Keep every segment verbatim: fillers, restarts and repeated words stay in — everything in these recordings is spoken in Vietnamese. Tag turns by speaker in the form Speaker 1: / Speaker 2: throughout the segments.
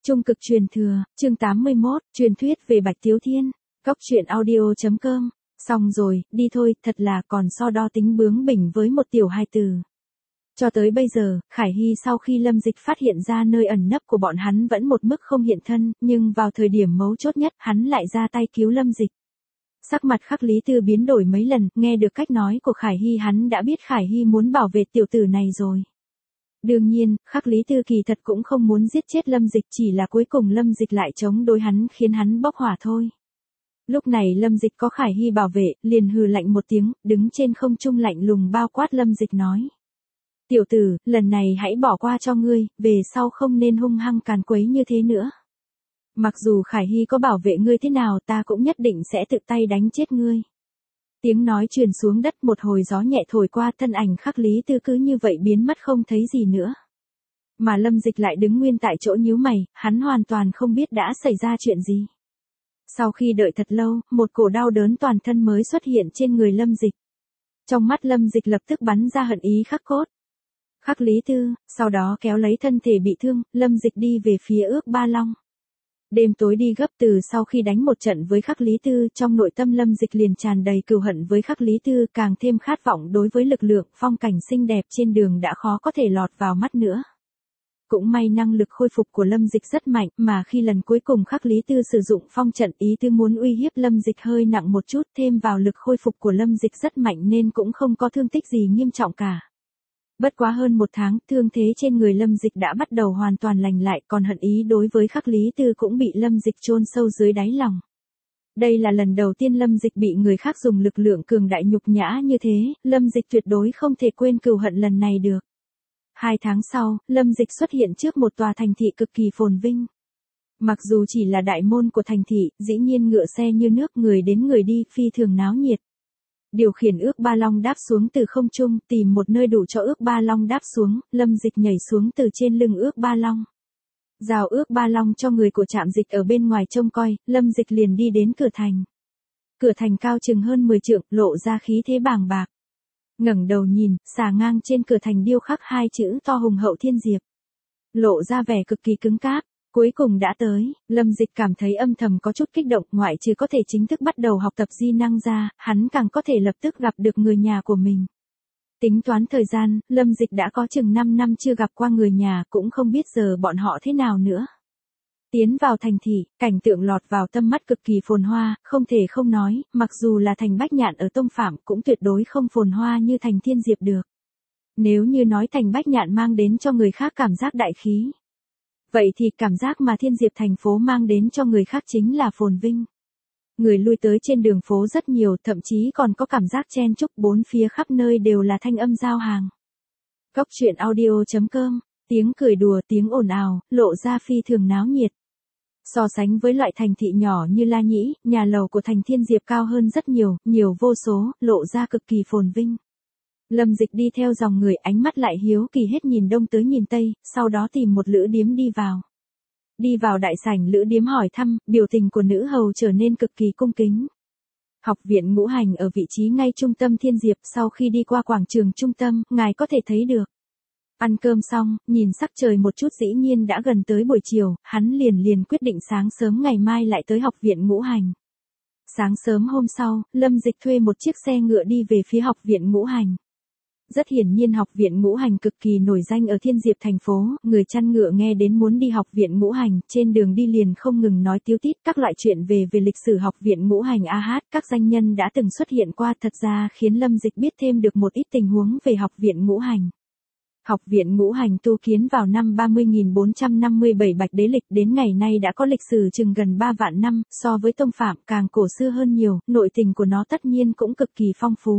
Speaker 1: Trung cực truyền thừa, chương tám mươi mốt, truyền thuyết về Bạch Tiếu Thiên, góc truyện audio.com. Xong rồi, đi thôi, thật là còn so đo tính bướng bỉnh với một tiểu hài tử. Cho tới bây giờ, Khải Hy sau khi Lâm Dịch phát hiện ra nơi ẩn nấp của bọn hắn vẫn một mức không hiện thân, nhưng vào thời điểm mấu chốt nhất, hắn lại ra tay cứu Lâm Dịch. Sắc mặt Khắc Lý Tư biến đổi mấy lần, nghe được cách nói của Khải Hy hắn đã biết Khải Hy muốn bảo vệ tiểu tử này rồi. Đương nhiên, Khắc Lý Tư kỳ thật cũng không muốn giết chết Lâm Dịch, chỉ là cuối cùng Lâm Dịch lại chống đối hắn khiến hắn bốc hỏa thôi. Lúc này Lâm Dịch có Khải Hy bảo vệ, liền hừ lạnh một tiếng, đứng trên không trung lạnh lùng bao quát Lâm Dịch nói. Tiểu tử, lần này hãy bỏ qua cho ngươi, về sau không nên hung hăng càn quấy như thế nữa. Mặc dù Khải Hy có bảo vệ ngươi thế nào ta cũng nhất định sẽ tự tay đánh chết ngươi. Tiếng nói truyền xuống đất, một hồi gió nhẹ thổi qua, thân ảnh Khắc Lý Tư cứ như vậy biến mất không thấy gì nữa. Mà Lâm Dịch lại đứng nguyên tại chỗ nhíu mày, hắn hoàn toàn không biết đã xảy ra chuyện gì. Sau khi đợi thật lâu, một cổ đau đớn toàn thân mới xuất hiện trên người Lâm Dịch. Trong mắt Lâm Dịch lập tức bắn ra hận ý khắc cốt. Khắc Lý Tư, sau đó kéo lấy thân thể bị thương, Lâm Dịch đi về phía Ước Ba Long. Đêm tối đi gấp, từ sau khi đánh một trận với Khắc Lý Tư, trong nội tâm Lâm Dịch liền tràn đầy cừu hận với Khắc Lý Tư, càng thêm khát vọng đối với lực lượng, phong cảnh xinh đẹp trên đường đã khó có thể lọt vào mắt nữa. Cũng may năng lực khôi phục của Lâm Dịch rất mạnh, mà khi lần cuối cùng Khắc Lý Tư sử dụng phong trận, ý tư muốn uy hiếp Lâm Dịch hơi nặng một chút, thêm vào lực khôi phục của Lâm Dịch rất mạnh nên cũng không có thương tích gì nghiêm trọng cả. Bất quá hơn một tháng, thương thế trên người Lâm Dịch đã bắt đầu hoàn toàn lành lại, còn hận ý đối với Khắc Lý Tư cũng bị Lâm Dịch chôn sâu dưới đáy lòng. Đây là lần đầu tiên Lâm Dịch bị người khác dùng lực lượng cường đại nhục nhã như thế, Lâm Dịch tuyệt đối không thể quên cừu hận lần này được. Hai tháng sau, Lâm Dịch xuất hiện trước một tòa thành thị cực kỳ phồn vinh. Mặc dù chỉ là đại môn của thành thị, dĩ nhiên ngựa xe như nước, người đến người đi, phi thường náo nhiệt. Điều khiển Ước Ba Long đáp xuống từ không trung, tìm một nơi đủ cho Ước Ba Long đáp xuống, Lâm Dịch nhảy xuống từ trên lưng Ước Ba Long. Giao Ước Ba Long cho người của trạm dịch ở bên ngoài trông coi, Lâm Dịch liền đi đến cửa thành. Cửa thành cao chừng hơn mười trượng, lộ ra khí thế bàng bạc. Ngẩng đầu nhìn, xà ngang trên cửa thành điêu khắc hai chữ to hùng hậu thiên diệp. Lộ ra vẻ cực kỳ cứng cáp. Cuối cùng đã tới, Lâm Dịch cảm thấy âm thầm có chút kích động, ngoại trừ có thể chính thức bắt đầu học tập di năng ra, hắn càng có thể lập tức gặp được người nhà của mình. Tính toán thời gian, Lâm Dịch đã có chừng năm năm chưa gặp qua người nhà, cũng không biết giờ bọn họ thế nào nữa. Tiến vào thành thị, cảnh tượng lọt vào tâm mắt cực kỳ phồn hoa, không thể không nói, mặc dù là thành Bách Nhạn ở Tông Phạm cũng tuyệt đối không phồn hoa như thành Thiên Diệp được. Nếu như nói thành Bách Nhạn mang đến cho người khác cảm giác đại khí, vậy thì cảm giác mà Thiên Diệp thành phố mang đến cho người khác chính là phồn vinh. Người lui tới trên đường phố rất nhiều, thậm chí còn có cảm giác chen chúc, bốn phía khắp nơi đều là thanh âm giao hàng. Góc truyện audio.com, tiếng cười đùa, tiếng ồn ào, lộ ra phi thường náo nhiệt. So sánh với loại thành thị nhỏ như La Nhĩ, nhà lầu của thành Thiên Diệp cao hơn rất nhiều, nhiều vô số, lộ ra cực kỳ phồn vinh. Lâm Dịch đi theo dòng người, ánh mắt lại hiếu kỳ hết nhìn đông tới nhìn tây, sau đó tìm một lữ điếm đi vào. Đi vào đại sảnh lữ điếm hỏi thăm, biểu tình của nữ hầu trở nên cực kỳ cung kính. Học viện Ngũ Hành ở vị trí ngay trung tâm Thiên Diệp, sau khi đi qua quảng trường trung tâm, ngài có thể thấy được. Ăn cơm xong, nhìn sắc trời một chút dĩ nhiên đã gần tới buổi chiều, hắn liền liền quyết định sáng sớm ngày mai lại tới học viện Ngũ Hành. Sáng sớm hôm sau, Lâm Dịch thuê một chiếc xe ngựa đi về phía học viện Ngũ Hành. Rất hiển nhiên học viện Ngũ Hành cực kỳ nổi danh ở Thiên Diệp thành phố, người chăn ngựa nghe đến muốn đi học viện Ngũ Hành, trên đường đi liền không ngừng nói tíu tít các loại chuyện về về lịch sử học viện Ngũ Hành a hát, các danh nhân đã từng xuất hiện qua, thật ra khiến Lâm Dịch biết thêm được một ít tình huống về học viện Ngũ Hành. Học viện Ngũ Hành tu kiến vào năm ba mươi nghìn bốn trăm năm mươi bảy Bạch Đế lịch, đến ngày nay đã có lịch sử chừng gần ba vạn năm, so với Tông Phạm càng cổ xưa hơn nhiều, nội tình của nó tất nhiên cũng cực kỳ phong phú.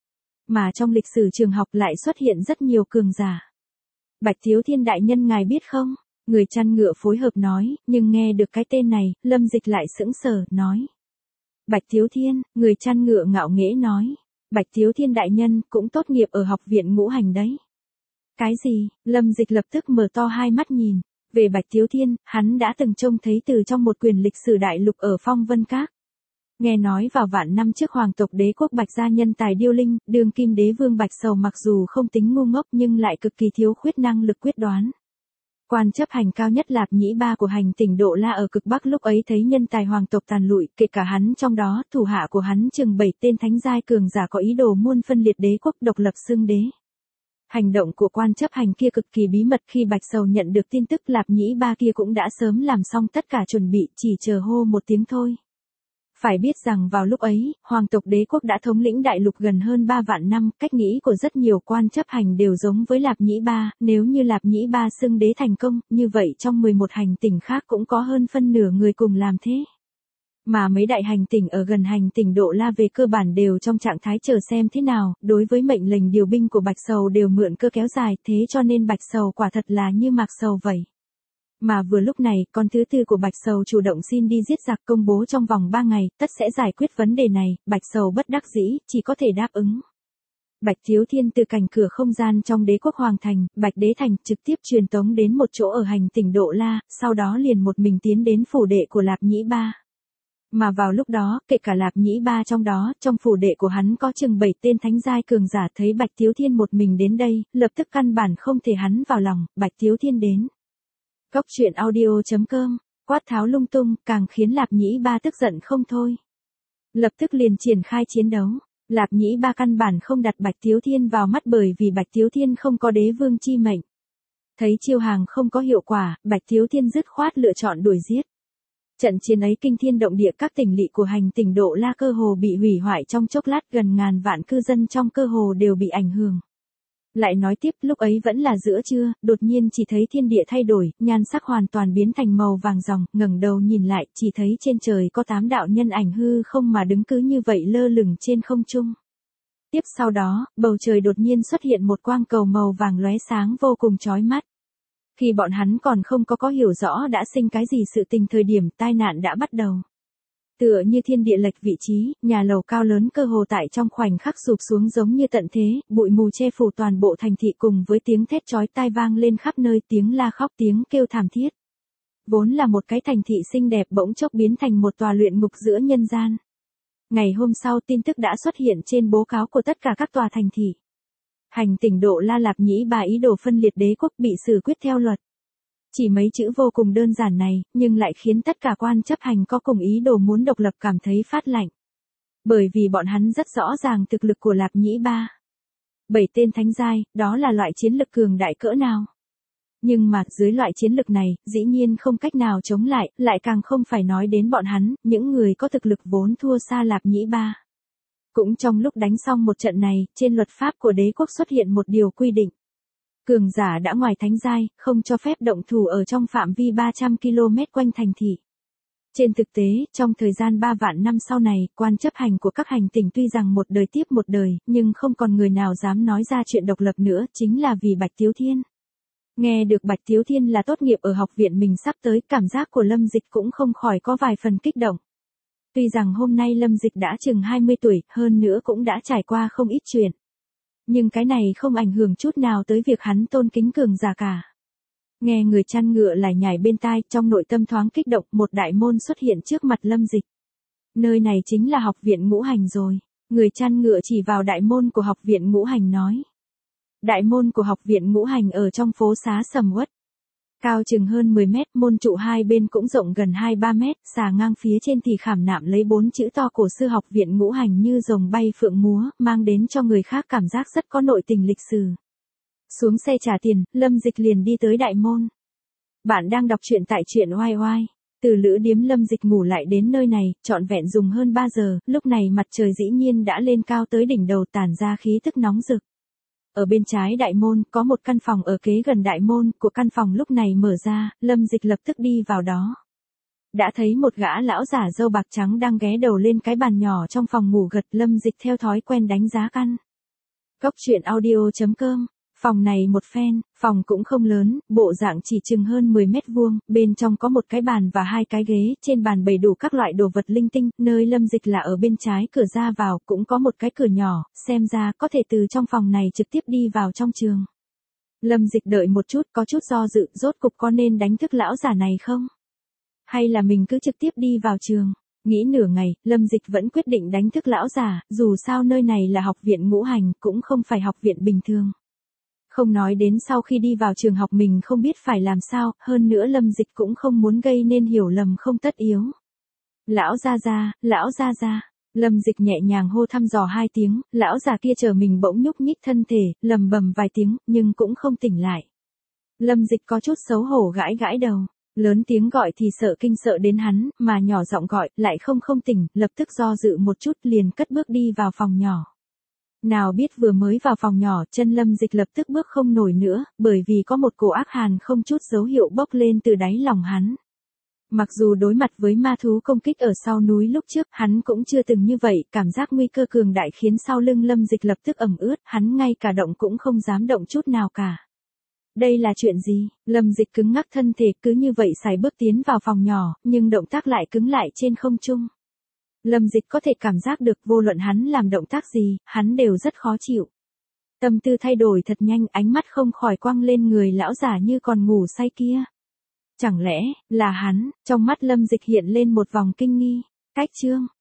Speaker 1: Mà trong lịch sử trường học lại xuất hiện rất nhiều cường giả. Bạch Tiếu Thiên đại nhân ngài biết không? Người chăn ngựa phối hợp nói, nhưng nghe được cái tên này, Lâm Dịch lại sững sờ, nói. Bạch Tiếu Thiên, người chăn ngựa ngạo nghễ nói. Bạch Tiếu Thiên đại nhân cũng tốt nghiệp ở học viện Ngũ Hành đấy. Cái gì? Lâm Dịch lập tức mở to hai mắt nhìn. Về Bạch Tiếu Thiên, hắn đã từng trông thấy từ trong một quyển lịch sử đại lục ở Phong Vân Các. Nghe nói vào vạn năm trước hoàng tộc đế quốc Bạch gia nhân tài điêu linh, đương kim đế vương Bạch Sầu mặc dù không tính ngu ngốc nhưng lại cực kỳ thiếu khuyết năng lực quyết đoán. Quan chấp hành cao nhất Lạp Nhĩ Ba của hành tỉnh Độ La ở cực Bắc lúc ấy thấy nhân tài hoàng tộc tàn lụi, kể cả hắn trong đó, thủ hạ của hắn chừng bảy tên thánh giai cường giả có ý đồ muôn phân liệt đế quốc độc lập xưng đế. Hành động của quan chấp hành kia cực kỳ bí mật, khi Bạch Sầu nhận được tin tức Lạp Nhĩ Ba kia cũng đã sớm làm xong tất cả chuẩn bị, chỉ chờ hô một tiếng thôi. Phải biết rằng vào lúc ấy, hoàng tộc đế quốc đã thống lĩnh đại lục gần hơn ba vạn năm, cách nghĩ của rất nhiều quan chấp hành đều giống với Lạp Nhĩ Ba, nếu như Lạp Nhĩ Ba xưng đế thành công, như vậy trong mười một hành tỉnh khác cũng có hơn phân nửa người cùng làm thế. Mà mấy đại hành tỉnh ở gần hành tỉnh Độ La về cơ bản đều trong trạng thái chờ xem thế nào, đối với mệnh lệnh điều binh của Bạch Sầu đều mượn cơ kéo dài, thế cho nên Bạch Sầu quả thật là như Mạc Sầu vậy. Mà vừa lúc này, con thứ tư của Bạch Sầu chủ động xin đi giết giặc, công bố trong vòng ba ngày, tất sẽ giải quyết vấn đề này, Bạch Sầu bất đắc dĩ, chỉ có thể đáp ứng. Bạch Thiếu Thiên từ cạnh cửa không gian trong đế quốc Hoàng Thành, Bạch Đế Thành, trực tiếp truyền tống đến một chỗ ở hành tỉnh Độ La, sau đó liền một mình tiến đến phủ đệ của Lạp Nhĩ Ba. Mà vào lúc đó, kể cả Lạp Nhĩ Ba trong đó, trong phủ đệ của hắn có chừng bảy tên thánh giai cường giả, thấy Bạch Thiếu Thiên một mình đến đây, lập tức căn bản không thể hắn vào lòng, Bạch Thiếu Thiên đến. Cốc truyện audio chấm com, quát tháo lung tung, càng khiến Lạp Nhĩ Ba tức giận không thôi. Lập tức liền triển khai chiến đấu, Lạp Nhĩ Ba căn bản không đặt Bạch Thiếu Thiên vào mắt bởi vì Bạch Thiếu Thiên không có đế vương chi mệnh. Thấy chiêu hàng không có hiệu quả, Bạch Thiếu Thiên dứt khoát lựa chọn đuổi giết. Trận chiến ấy kinh thiên động địa, các tỉnh lỵ của hành tỉnh Độ La cơ hồ bị hủy hoại trong chốc lát, gần ngàn vạn cư dân trong cơ hồ đều bị ảnh hưởng. Lại nói tiếp, lúc ấy vẫn là giữa trưa, đột nhiên chỉ thấy thiên địa thay đổi, nhan sắc hoàn toàn biến thành màu vàng ròng, ngẩng đầu nhìn lại, chỉ thấy trên trời có tám đạo nhân ảnh hư không mà đứng cứ như vậy lơ lửng trên không trung. Tiếp sau đó, bầu trời đột nhiên xuất hiện một quang cầu màu vàng lóe sáng vô cùng chói mắt. Khi bọn hắn còn không có có hiểu rõ đã sinh cái gì sự tình, thời điểm tai nạn đã bắt đầu. Tựa như thiên địa lệch vị trí, nhà lầu cao lớn cơ hồ tại trong khoảnh khắc sụp xuống giống như tận thế, bụi mù che phủ toàn bộ thành thị cùng với tiếng thét chói tai vang lên khắp nơi, tiếng la khóc, tiếng kêu thảm thiết. Vốn là một cái thành thị xinh đẹp bỗng chốc biến thành một tòa luyện ngục giữa nhân gian. Ngày hôm sau tin tức đã xuất hiện trên bố cáo của tất cả các tòa thành thị. Hành tỉnh Độ La Lạp Nhĩ Ba ý đồ phân liệt đế quốc bị xử quyết theo luật. Chỉ mấy chữ vô cùng đơn giản này, nhưng lại khiến tất cả quan chấp hành có cùng ý đồ muốn độc lập cảm thấy phát lạnh. Bởi vì bọn hắn rất rõ ràng thực lực của Lạp Nhĩ Ba. Bảy tên thánh giai, đó là loại chiến lực cường đại cỡ nào. Nhưng mà, dưới loại chiến lực này, dĩ nhiên không cách nào chống lại, lại càng không phải nói đến bọn hắn, những người có thực lực vốn thua xa Lạp Nhĩ Ba. Cũng trong lúc đánh xong một trận này, trên luật pháp của đế quốc xuất hiện một điều quy định. Cường giả đã ngoài thánh giai, không cho phép động thủ ở trong phạm vi ba trăm ki lô mét quanh thành thị. Trên thực tế, trong thời gian ba vạn năm sau này, quan chấp hành của các hành tỉnh tuy rằng một đời tiếp một đời, nhưng không còn người nào dám nói ra chuyện độc lập nữa, chính là vì Bạch Thiếu Thiên. Nghe được Bạch Thiếu Thiên là tốt nghiệp ở học viện mình sắp tới, cảm giác của Lâm Dịch cũng không khỏi có vài phần kích động. Tuy rằng hôm nay Lâm Dịch đã chừng hai mươi tuổi, hơn nữa cũng đã trải qua không ít chuyện. Nhưng cái này không ảnh hưởng chút nào tới việc hắn tôn kính cường giả cả. Nghe người chăn ngựa lải nhải bên tai, trong nội tâm thoáng kích động, một đại môn xuất hiện trước mặt Lâm Dịch. Nơi này chính là học viện ngũ hành rồi. Người chăn ngựa chỉ vào đại môn của học viện ngũ hành nói. Đại môn của học viện ngũ hành ở trong phố xá sầm uất. Cao chừng hơn mười mét, môn trụ hai bên cũng rộng gần hai ba mét, xà ngang phía trên thì khảm nạm lấy bốn chữ to cổ xưa học viện ngũ hành như rồng bay phượng múa, mang đến cho người khác cảm giác rất có nội tình lịch sử. Xuống xe trả tiền, Lâm Dịch liền đi tới đại môn. Bạn đang đọc truyện tại truyện oai oai. Từ lữ điếm Lâm Dịch ngủ lại đến nơi này, trọn vẹn dùng hơn ba giờ, lúc này mặt trời dĩ nhiên đã lên cao tới đỉnh đầu, tản ra khí tức nóng rực. Ở bên trái đại môn, có một căn phòng ở kế gần đại môn, của căn phòng lúc này mở ra, Lâm Dịch lập tức đi vào đó. Đã thấy một gã lão giả râu bạc trắng đang ghé đầu lên cái bàn nhỏ trong phòng ngủ gật, Lâm Dịch theo thói quen đánh giá căn. Cốc truyện audio chấm com. Phòng này một phen, phòng cũng không lớn, bộ dạng chỉ chừng hơn mười mét vuông, bên trong có một cái bàn và hai cái ghế, trên bàn bày đủ các loại đồ vật linh tinh, nơi Lâm Dịch là ở bên trái cửa ra vào, cũng có một cái cửa nhỏ, xem ra có thể từ trong phòng này trực tiếp đi vào trong trường. Lâm Dịch đợi một chút, có chút do dự, rốt cục có nên đánh thức lão giả này không? Hay là mình cứ trực tiếp đi vào trường? Nghĩ nửa ngày, Lâm Dịch vẫn quyết định đánh thức lão giả, dù sao nơi này là học viện ngũ hành, cũng không phải học viện bình thường. Không nói đến sau khi đi vào trường học mình không biết phải làm sao, hơn nữa Lâm Dịch cũng không muốn gây nên hiểu lầm không tất yếu. Lão gia gia, lão gia gia. Lâm Dịch nhẹ nhàng hô thăm dò hai tiếng, lão già kia chờ mình bỗng nhúc nhích thân thể, lầm bầm vài tiếng, nhưng cũng không tỉnh lại. Lâm Dịch có chút xấu hổ gãi gãi đầu, lớn tiếng gọi thì sợ kinh sợ đến hắn, mà nhỏ giọng gọi, lại không không tỉnh, lập tức do dự một chút liền cất bước đi vào phòng nhỏ. Nào biết vừa mới vào phòng nhỏ, chân Lâm Dịch lập tức bước không nổi nữa, bởi vì có một cổ ác hàn không chút dấu hiệu bốc lên từ đáy lòng hắn. Mặc dù đối mặt với ma thú công kích ở sau núi lúc trước, hắn cũng chưa từng như vậy, cảm giác nguy cơ cường đại khiến sau lưng Lâm Dịch lập tức ẩm ướt, hắn ngay cả động cũng không dám động chút nào cả. Đây là chuyện gì? Lâm Dịch cứng ngắc thân thể cứ như vậy sải bước tiến vào phòng nhỏ, nhưng động tác lại cứng lại trên không trung. Lâm Dịch có thể cảm giác được vô luận hắn làm động tác gì, hắn đều rất khó chịu. Tâm tư thay đổi thật nhanh, ánh mắt không khỏi quăng lên người lão giả như còn ngủ say kia. Chẳng lẽ, là hắn? Trong mắt Lâm Dịch hiện lên một vòng kinh nghi. Cách chương